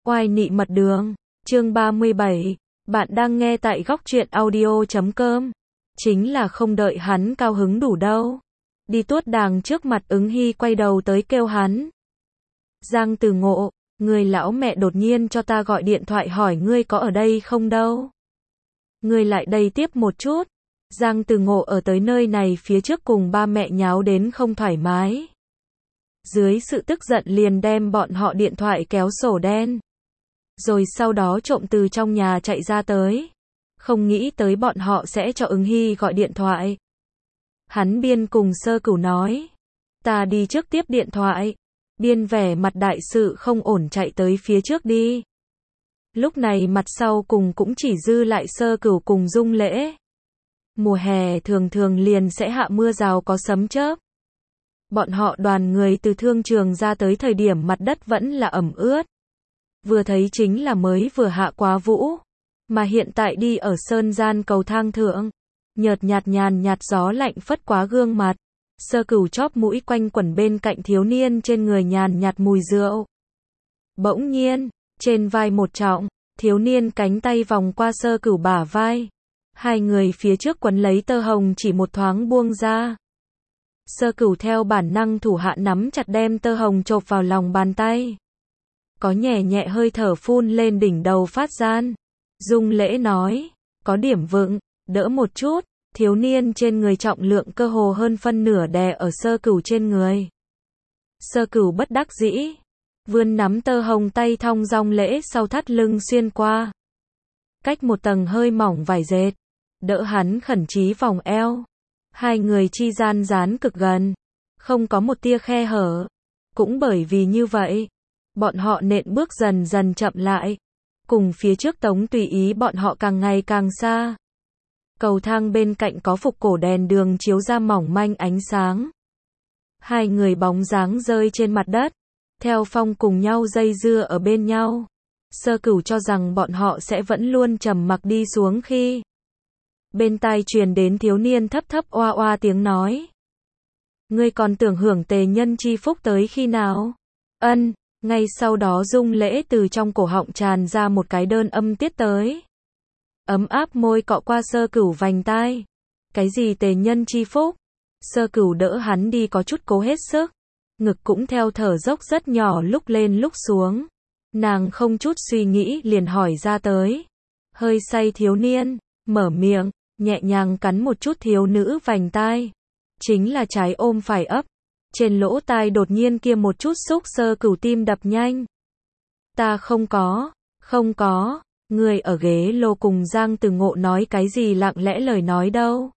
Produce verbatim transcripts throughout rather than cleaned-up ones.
Oai nị mật đường, chương ba mươi bảy, bạn đang nghe tại góc truyện audio chấm com. Chính là không đợi hắn cao hứng đủ đâu. Đi tuốt đàng trước mặt Ứng Hy quay đầu tới kêu hắn. Giang Từ Ngộ, người lão mẹ đột nhiên cho ta gọi điện thoại hỏi ngươi có ở đây không đâu. Ngươi lại đây tiếp một chút. Giang Từ Ngộ ở tới nơi này phía trước cùng ba mẹ nháo đến không thoải mái. Dưới sự tức giận liền đem bọn họ điện thoại kéo sổ đen. Rồi sau đó trộm từ trong nhà chạy ra tới. Không nghĩ tới bọn họ sẽ cho Ứng Hy gọi điện thoại. Hắn biên cùng Sơ Cửu nói. Ta đi trước tiếp điện thoại. Biên vẻ mặt đại sự không ổn chạy tới phía trước đi. Lúc này mặt sau cùng cũng chỉ dư lại Sơ Cửu cùng Dung Lễ. Mùa hè thường thường liền sẽ hạ mưa rào có sấm chớp. Bọn họ đoàn người từ thương trường ra tới thời điểm mặt đất vẫn là ẩm ướt. Vừa thấy chính là mới vừa hạ quá vũ. Mà hiện tại đi ở sơn gian cầu thang thượng. Nhợt nhạt nhàn nhạt gió lạnh phất quá gương mặt. Sơ Cửu chóp mũi quanh quẩn bên cạnh thiếu niên trên người nhàn nhạt mùi rượu. Bỗng nhiên, trên vai một trọng, thiếu niên cánh tay vòng qua Sơ Cửu bả vai. Hai người phía trước quấn lấy tơ hồng chỉ một thoáng buông ra. Sơ Cửu theo bản năng thủ hạ nắm chặt đem tơ hồng chộp vào lòng bàn tay. Có nhẹ nhẹ hơi thở phun lên đỉnh đầu phát gian. Dung Lễ nói, có điểm vững, đỡ một chút. Thiếu niên trên người trọng lượng cơ hồ hơn phân nửa đè ở Sơ Cửu trên người. Sơ Cửu bất đắc dĩ, vươn nắm tơ hồng tay thong dong Lễ sau thắt lưng xuyên qua. Cách một tầng hơi mỏng vải dệt, đỡ hắn khẩn trí vòng eo. Hai người chi gian dán cực gần, không có một tia khe hở. Cũng bởi vì như vậy, bọn họ nện bước dần dần chậm lại. Cùng phía trước Tống tùy ý bọn họ càng ngày càng xa. Cầu thang bên cạnh có phục cổ đèn đường chiếu ra mỏng manh ánh sáng. Hai người bóng dáng rơi trên mặt đất, theo phong cùng nhau dây dưa ở bên nhau. Sơ Cửu cho rằng bọn họ sẽ vẫn luôn trầm mặc đi xuống khi bên tai truyền đến thiếu niên thấp thấp oa oa tiếng nói. Ngươi còn tưởng hưởng tề nhân chi phúc tới khi nào? Ân, ngay sau đó Dung Lễ từ trong cổ họng tràn ra một cái đơn âm tiết tới. Ấm áp môi cọ qua Sơ Cửu vành tai. Cái gì tề nhân chi phúc? Sơ Cửu đỡ hắn đi có chút cố hết sức. Ngực cũng theo thở dốc rất nhỏ lúc lên lúc xuống. Nàng không chút suy nghĩ liền hỏi ra tới. Hơi say thiếu niên, mở miệng, nhẹ nhàng cắn một chút thiếu nữ vành tai. Chính là trái ôm phải ấp. Trên lỗ tai đột nhiên kia một chút xúc Sơ Cửu tim đập nhanh. Ta không có, không có. Người ở ghế lô cùng Giang Từ Ngộ nói cái gì lặng lẽ lời nói đâu.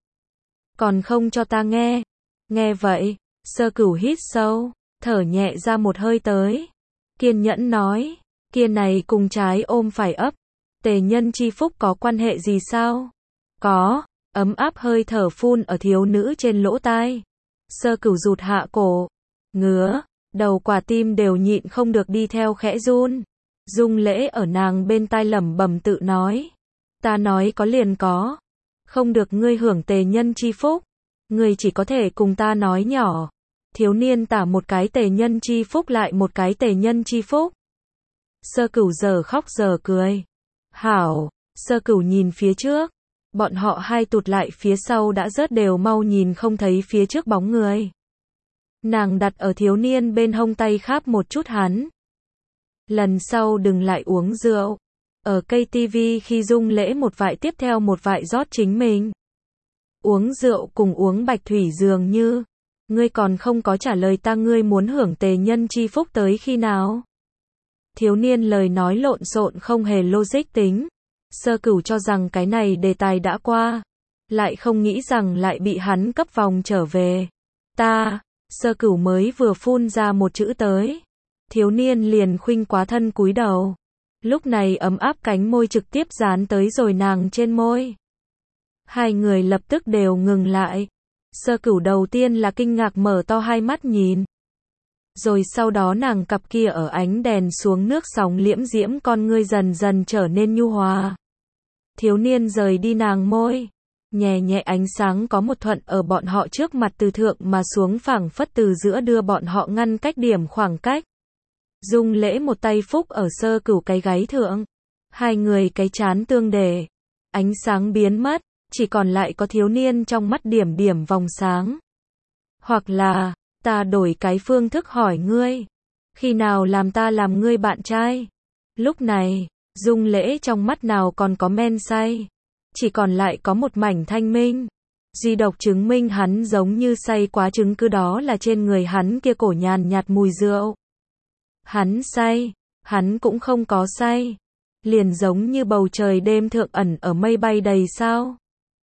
Còn không cho ta nghe. Nghe vậy, Sơ Cửu hít sâu, thở nhẹ ra một hơi tới. Kiên nhẫn nói, kia này cùng trái ôm phải ấp. Tề nhân chi phúc có quan hệ gì sao? Có, ấm áp hơi thở phun ở thiếu nữ trên lỗ tai. Sơ Cửu rụt hạ cổ, ngứa, đầu quả tim đều nhịn không được đi theo khẽ run. Dung Lễ ở nàng bên tai lẩm bẩm tự nói. Ta nói có liền có. Không được ngươi hưởng tề nhân chi phúc. Ngươi chỉ có thể cùng ta nói nhỏ. Thiếu niên tả một cái tề nhân chi phúc lại một cái tề nhân chi phúc. Sơ Cửu giờ khóc giờ cười. Hảo, Sơ Cửu nhìn phía trước. Bọn họ hai tụt lại phía sau đã rớt đều mau nhìn không thấy phía trước bóng người. Nàng đặt ở thiếu niên bên hông tay kháp một chút hắn. Lần sau đừng lại uống rượu. Ở cây tivi khi Dung Lễ một vại tiếp theo một vại rót chính mình. Uống rượu cùng uống bạch thủy dường như. Ngươi còn không có trả lời ta ngươi muốn hưởng tề nhân chi phúc tới khi nào? Thiếu niên lời nói lộn xộn không hề logic tính. Sơ Cửu cho rằng cái này đề tài đã qua. Lại không nghĩ rằng lại bị hắn cấp vòng trở về. Ta, Sơ Cửu mới vừa phun ra một chữ tới. Thiếu niên liền khuynh quá thân cúi đầu. Lúc này ấm áp cánh môi trực tiếp dán tới rồi nàng trên môi. Hai người lập tức đều ngừng lại. Sơ Cửu đầu tiên là kinh ngạc mở to hai mắt nhìn. Rồi sau đó nàng cặp kia ở ánh đèn xuống nước sóng liễm diễm con ngươi dần dần trở nên nhu hòa. Thiếu niên rời đi nàng môi. Nhẹ nhẹ ánh sáng có một thuận ở bọn họ trước mặt từ thượng mà xuống phảng phất từ giữa đưa bọn họ ngăn cách điểm khoảng cách. Dung Lễ một tay phúc ở Sơ Cửu cái gáy thượng. Hai người cái chán tương đề. Ánh sáng biến mất, chỉ còn lại có thiếu niên trong mắt điểm điểm vòng sáng. Hoặc là, ta đổi cái phương thức hỏi ngươi. Khi nào làm ta làm ngươi bạn trai? Lúc này, Dung Lễ trong mắt nào còn có men say. Chỉ còn lại có một mảnh thanh minh. Duy độc chứng minh hắn giống như say quá chứng cứ đó là trên người hắn kia cổ nhàn nhạt mùi rượu. Hắn say, hắn cũng không có say. Liền giống như bầu trời đêm thượng ẩn ở mây bay đầy sao.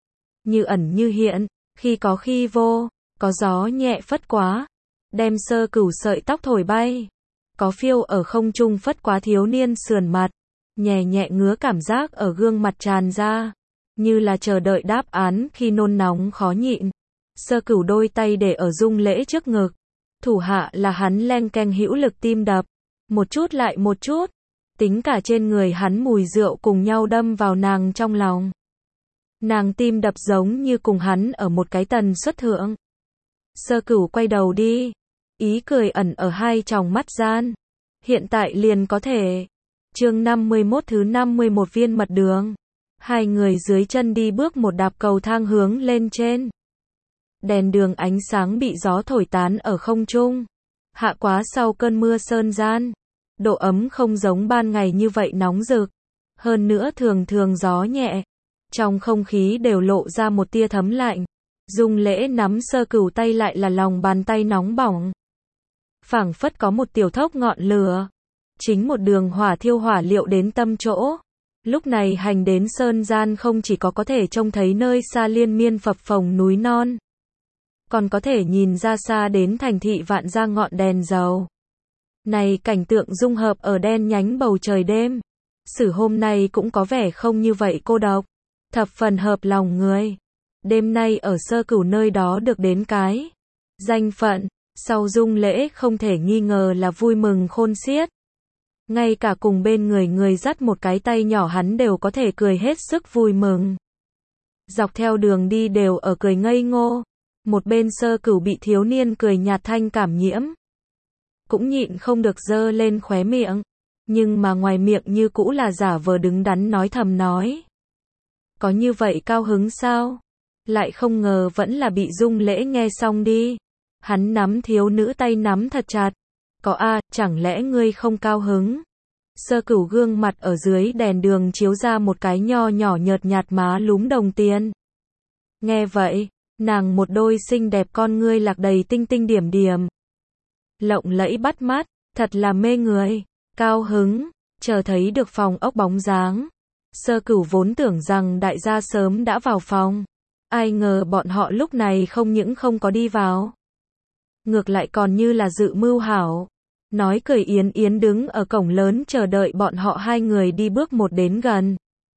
Như ẩn như hiện, khi có khi vô, có gió nhẹ phất quá, đem Sơ Cửu sợi tóc thổi bay. Có phiêu ở không trung phất quá thiếu niên sườn mặt, nhẹ nhẹ ngứa cảm giác ở gương mặt tràn ra, như là chờ đợi đáp án khi nôn nóng khó nhịn. Sơ Cửu đôi tay để ở Dung Lễ trước ngực, thủ hạ là hắn len keng hữu lực tim đập, một chút lại một chút, tính cả trên người hắn mùi rượu cùng nhau đâm vào nàng trong lòng. Nàng tim đập giống như cùng hắn ở một cái tần suất thượng. Sơ Cửu quay đầu đi, ý cười ẩn ở hai tròng mắt gian. Hiện tại liền có thể. Chương năm mươi mốt thứ năm mươi mốt viên mật đường. Hai người dưới chân đi bước một đạp cầu thang hướng lên trên. Đèn đường ánh sáng bị gió thổi tán ở không trung. Hạ quá sau cơn mưa sơn gian. Độ ấm không giống ban ngày như vậy nóng rực. Hơn nữa thường thường gió nhẹ. Trong không khí đều lộ ra một tia thấm lạnh. Dung Lễ nắm Sơ Cửu tay lại là lòng bàn tay nóng bỏng. Phảng phất có một tiểu thốc ngọn lửa. Chính một đường hỏa thiêu hỏa liệu đến tâm chỗ. Lúc này hành đến sơn gian không chỉ có có thể trông thấy nơi xa liên miên phập phồng núi non. Còn có thể nhìn ra xa đến thành thị vạn gia ngọn đèn dầu. Này cảnh tượng dung hợp ở đen nhánh bầu trời đêm. Sử hôm nay cũng có vẻ không như vậy cô độc. Thập phần hợp lòng người. Đêm nay ở Sơ Cửu nơi đó được đến cái danh phận, sau Dung Lễ không thể nghi ngờ là vui mừng khôn xiết. Ngay cả cùng bên người người dắt một cái tay nhỏ hắn đều có thể cười hết sức vui mừng. Dọc theo đường đi đều ở cười ngây ngô. Một bên Sơ Cửu bị thiếu niên cười nhạt thanh cảm nhiễm. Cũng nhịn không được giơ lên khóe miệng. Nhưng mà ngoài miệng như cũ là giả vờ đứng đắn nói thầm nói. Có như vậy cao hứng sao? Lại không ngờ vẫn là bị Dung Lễ nghe xong đi. Hắn nắm thiếu nữ tay nắm thật chặt. Có a, à, chẳng lẽ ngươi không cao hứng? Sơ Cửu gương mặt ở dưới đèn đường chiếu ra một cái nho nhỏ nhợt nhạt má lúm đồng tiền. Nghe vậy, nàng một đôi xinh đẹp con ngươi lạc đầy tinh tinh điểm điểm. Lộng lẫy bắt mắt, thật là mê người, cao hứng, chờ thấy được phòng ốc bóng dáng. Sơ Cửu vốn tưởng rằng đại gia sớm đã vào phòng. Ai ngờ bọn họ lúc này không những không có đi vào. Ngược lại còn như là dự mưu hảo. Nói cười yến yến đứng ở cổng lớn chờ đợi bọn họ hai người đi bước một đến gần.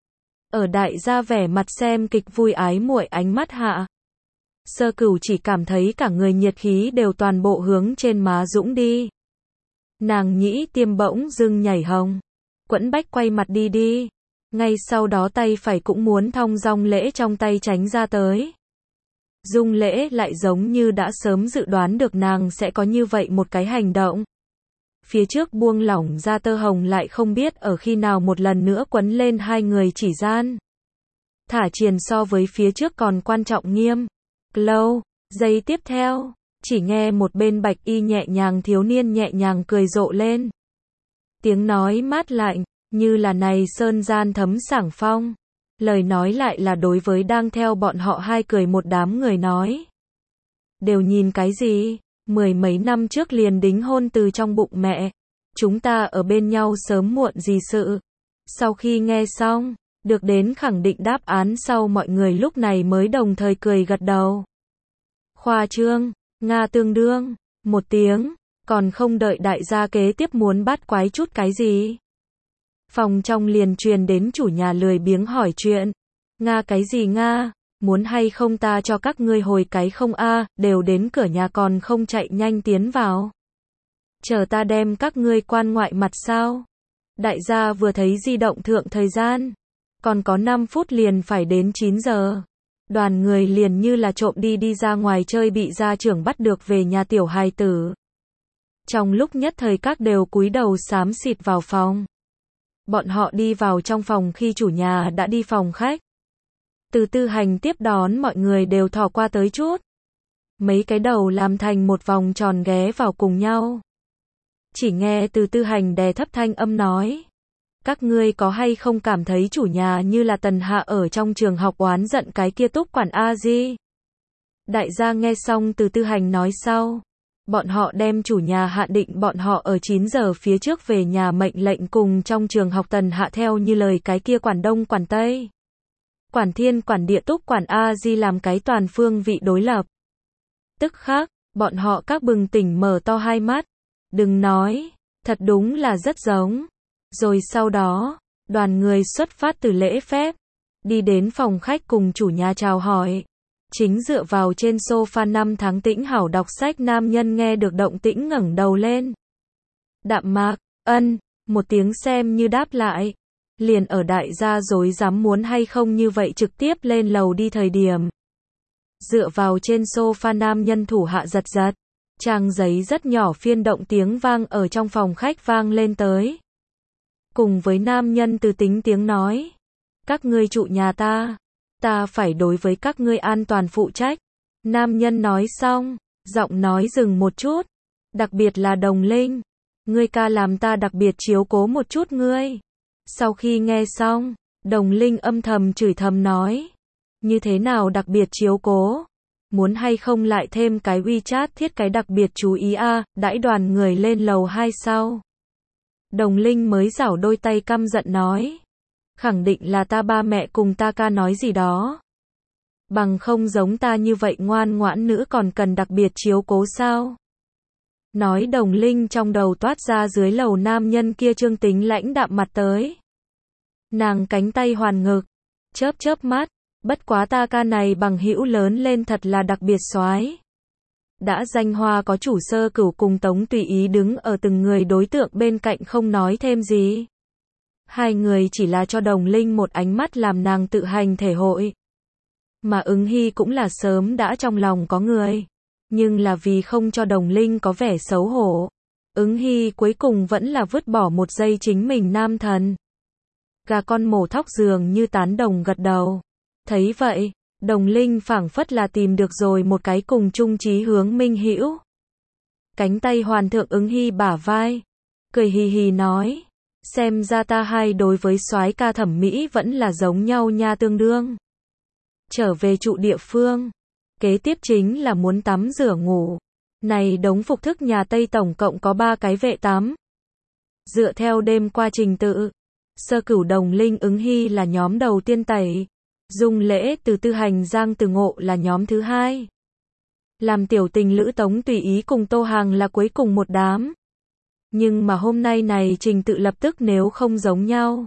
Ở đại gia vẻ mặt xem kịch vui ái muội ánh mắt hạ. Sơ Cửu chỉ cảm thấy cả người nhiệt khí đều toàn bộ hướng trên má dũng đi. Nàng nhĩ tiêm bỗng dưng nhảy hồng. Quẫn bách quay mặt đi đi. Ngay sau đó tay phải cũng muốn thong dong Lễ trong tay tránh ra tới. Dung Lễ lại giống như đã sớm dự đoán được nàng sẽ có như vậy một cái hành động. Phía trước buông lỏng ra tơ hồng lại không biết ở khi nào một lần nữa quấn lên hai người chỉ gian. Thả triền so với phía trước còn quan trọng nghiêm. Lâu, giây tiếp theo, chỉ nghe một bên bạch y nhẹ nhàng thiếu niên nhẹ nhàng cười rộ lên. Tiếng nói mát lạnh, như là này sơn gian thấm sảng phong. Lời nói lại là đối với đang theo bọn họ hai cười một đám người nói. Đều nhìn cái gì? Mười mấy năm trước liền đính hôn từ trong bụng mẹ. Chúng ta ở bên nhau sớm muộn gì sự. Sau khi nghe xong, được đến khẳng định đáp án sau mọi người lúc này mới đồng thời cười gật đầu. Khoa trương, Nga tương đương, một tiếng, còn không đợi đại gia kế tiếp muốn bắt quái chút cái gì. Phòng trong liền truyền đến chủ nhà lười biếng hỏi chuyện. Nga cái gì Nga, muốn hay không ta cho các ngươi hồi cái không a, đều đến cửa nhà còn không chạy nhanh tiến vào. Chờ ta đem các ngươi quan ngoại mặt sao? Đại gia vừa thấy di động thượng thời gian. Còn có năm phút liền phải đến chín giờ. Đoàn người liền như là trộm đi đi ra ngoài chơi bị gia trưởng bắt được về nhà tiểu hài tử. Trong lúc nhất thời các đều cúi đầu xám xịt vào phòng. Bọn họ đi vào trong phòng khi chủ nhà đã đi phòng khách. Từ Tư Hành tiếp đón mọi người đều thò qua tới chút. Mấy cái đầu làm thành một vòng tròn ghé vào cùng nhau. Chỉ nghe Từ Tư Hành đè thấp thanh âm nói. Các ngươi có hay không cảm thấy chủ nhà như là Tần Hạ ở trong trường học oán giận cái kia Túc quản A Di? Đại gia nghe xong Từ Tư Hành nói sau. Bọn họ đem chủ nhà hạn định bọn họ ở chín giờ phía trước về nhà mệnh lệnh cùng trong trường học Tần Hạ theo như lời cái kia quản Đông quản Tây. Quản Thiên quản Địa Túc quản A Di làm cái toàn phương vị đối lập. Tức khắc, bọn họ các bừng tỉnh mở to hai mắt. Đừng nói, thật đúng là rất giống. Rồi sau đó, đoàn người xuất phát từ lễ phép, đi đến phòng khách cùng chủ nhà chào hỏi. Chính dựa vào trên sofa năm tháng tĩnh hảo đọc sách nam nhân nghe được động tĩnh ngẩng đầu lên. Đạm mạc, ân, một tiếng xem như đáp lại. Liền ở đại gia dối dám muốn hay không như vậy trực tiếp lên lầu đi thời điểm. Dựa vào trên sofa nam nhân thủ hạ giật giật. Trang giấy rất nhỏ phiên động tiếng vang ở trong phòng khách vang lên tới. Cùng với nam nhân từ tính tiếng nói. Các ngươi trụ nhà ta. Ta phải đối với các ngươi an toàn phụ trách. Nam nhân nói xong, giọng nói dừng một chút. Đặc biệt là Đồng Linh. Ngươi ca làm ta đặc biệt chiếu cố một chút ngươi. Sau khi nghe xong, Đồng Linh âm thầm chửi thầm nói. Như thế nào đặc biệt chiếu cố? Muốn hay không lại thêm cái WeChat thiết cái đặc biệt chú ý a, à, đãi đoàn người lên lầu hai sau. Đồng Linh mới giảo đôi tay căm giận nói. Khẳng định là ta ba mẹ cùng ta ca nói gì đó. Bằng không giống ta như vậy ngoan ngoãn nữ còn cần đặc biệt chiếu cố sao? Nói Đồng Linh trong đầu toát ra dưới lầu nam nhân kia trương tính lãnh đạm mặt tới. Nàng cánh tay hoàn ngực, chớp chớp mắt, bất quá ta ca này bằng hữu lớn lên thật là đặc biệt soái. Đã danh hoa có chủ Sơ Cửu cùng Tống tùy ý đứng ở từng người đối tượng bên cạnh không nói thêm gì. Hai người chỉ là cho Đồng Linh một ánh mắt làm nàng tự hành thể hội. Mà Ứng Hy cũng là sớm đã trong lòng có người. Nhưng là vì không cho Đồng Linh có vẻ xấu hổ. Ứng Hy cuối cùng vẫn là vứt bỏ một giây chính mình nam thần. Gà con mổ thóc dường như tán đồng gật đầu. Thấy vậy, Đồng Linh phảng phất là tìm được rồi một cái cùng chung chí hướng minh hữu. Cánh tay hoàn thượng Ứng Hy bả vai. Cười hì hì nói. Xem ra ta hai đối với soái ca thẩm mỹ vẫn là giống nhau nha tương đương. Trở về trụ địa phương. Kế tiếp chính là muốn tắm rửa ngủ. Này đống phục thức nhà Tây tổng cộng có ba cái vệ tắm. Dựa theo đêm qua trình tự. Sơ Cửu Đồng Linh Ứng Hy là nhóm đầu tiên tẩy. Dung Lễ Từ Tư Hành Giang Từ Ngộ là nhóm thứ hai. Làm tiểu tình lữ Tống tùy ý cùng Tô Hàng là cuối cùng một đám. Nhưng mà hôm nay này trình tự lập tức nếu không giống nhau.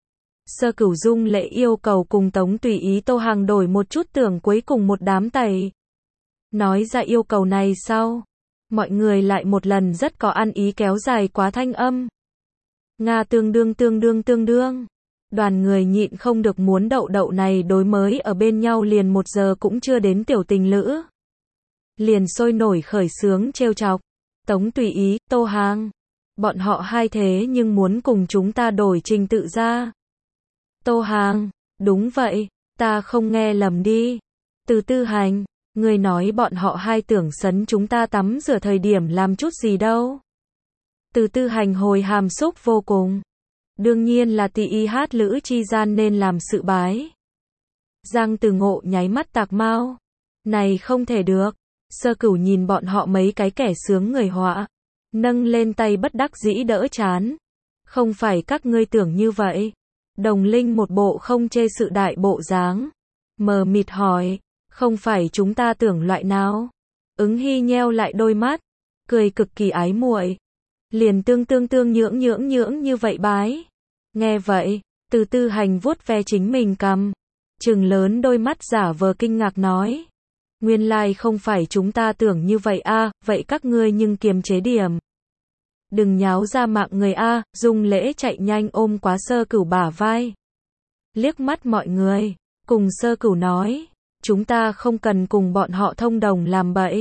Sơ Cửu Dung Lễ yêu cầu cùng Tống tùy ý Tô Hàng đổi một chút tưởng cuối cùng một đám tẩy. Nói ra yêu cầu này sau. Mọi người lại một lần rất có ăn ý kéo dài quá thanh âm. Nga tương đương tương đương tương đương. Đoàn người nhịn không được muốn đậu đậu này đối mới ở bên nhau liền một giờ cũng chưa đến tiểu tình lữ. Liền sôi nổi khởi sướng trêu chọc. Tống tùy ý, Tô Hàng. Bọn họ hai thế nhưng muốn cùng chúng ta đổi trình tự ra. Tô Hàng, đúng vậy, ta không nghe lầm đi. Từ Tư Hành, người nói bọn họ hai tưởng sấn chúng ta tắm rửa thời điểm làm chút gì đâu. Từ Tư Hành hồi hàm xúc vô cùng. Đương nhiên là tỳ y hát lữ chi gian nên làm sự bái. Giang Từ Ngộ nháy mắt tạc mau. Này không thể được. Sơ Cửu nhìn bọn họ mấy cái kẻ sướng người họa. Nâng lên tay bất đắc dĩ đỡ chán. Không phải các ngươi tưởng như vậy. Đồng Linh một bộ không chê sự đại bộ dáng. Mờ mịt hỏi. Không phải chúng ta tưởng loại nào. Ứng Hy nheo lại đôi mắt. Cười cực kỳ ái muội. Liền tương tương tương nhưỡng nhưỡng nhưỡng như vậy bái. Nghe vậy, Từ Tư Hành vuốt ve chính mình cằm. Trừng lớn đôi mắt giả vờ kinh ngạc nói. Nguyên lai không phải chúng ta tưởng như vậy a, à, vậy các ngươi nhưng kiềm chế điểm. Đừng nháo ra mạng người a, à, Dung Lễ chạy nhanh ôm quá Sơ Cửu bả vai. Liếc mắt mọi người, cùng Sơ Cửu nói. Chúng ta không cần cùng bọn họ thông đồng làm bậy.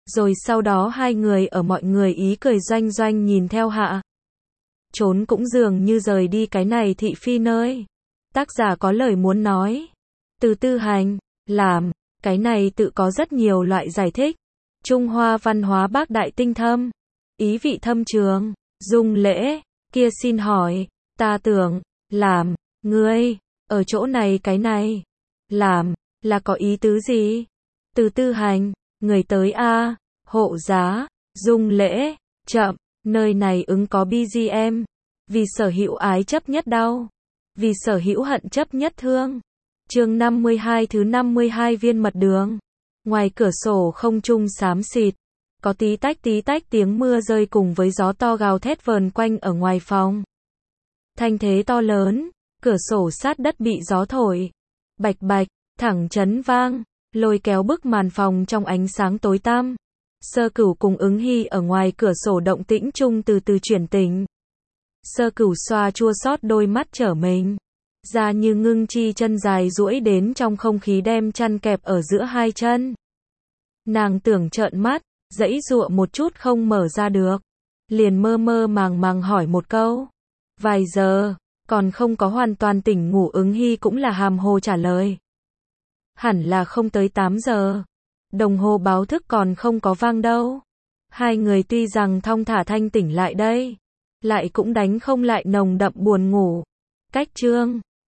Rồi sau đó hai người ở mọi người ý cười doanh doanh nhìn theo hạ. Trốn cũng dường như rời đi cái này thị phi nơi. Tác giả có lời muốn nói. Từ tư hành, làm, cái này tự có rất nhiều loại giải thích. Trung Hoa văn hóa bác đại tinh thâm. Ý vị thâm trường, dùng lễ, kia xin hỏi, ta tưởng, làm, ngươi, ở chỗ này cái này, làm, là có ý tứ gì? Từ tư hành, người tới a, hộ giá, dùng lễ, chậm, nơi này ứng có bê giê em, vì sở hữu ái chấp nhất đau, vì sở hữu hận chấp nhất thương. Chương năm mươi hai thứ năm mươi hai viên mật đường. Ngoài cửa sổ không trung xám xịt, có tí tách tí tách tiếng mưa rơi cùng với gió to gào thét vờn quanh ở ngoài phòng. Thanh thế to lớn, cửa sổ sát đất bị gió thổi, bạch bạch, thẳng chấn vang, lôi kéo bức màn phòng trong ánh sáng tối tăm. Sơ Cửu cùng Ứng Hy ở ngoài cửa sổ động tĩnh chung từ từ chuyển tỉnh. Sơ Cửu xoa chua xót đôi mắt trở mình ra như ngưng chi chân dài duỗi đến trong không khí đem chăn kẹp ở giữa hai chân. Nàng tưởng trợn mắt, giãy giụa một chút không mở ra được. Liền mơ mơ màng màng hỏi một câu. Vài giờ, còn không có hoàn toàn tỉnh ngủ. Ứng Hy cũng là hàm hồ trả lời. Hẳn là không tới tám giờ. Đồng hồ báo thức còn không có vang đâu. Hai người tuy rằng thong thả thanh tỉnh lại đây, lại cũng đánh không lại nồng đậm buồn ngủ. Cách chương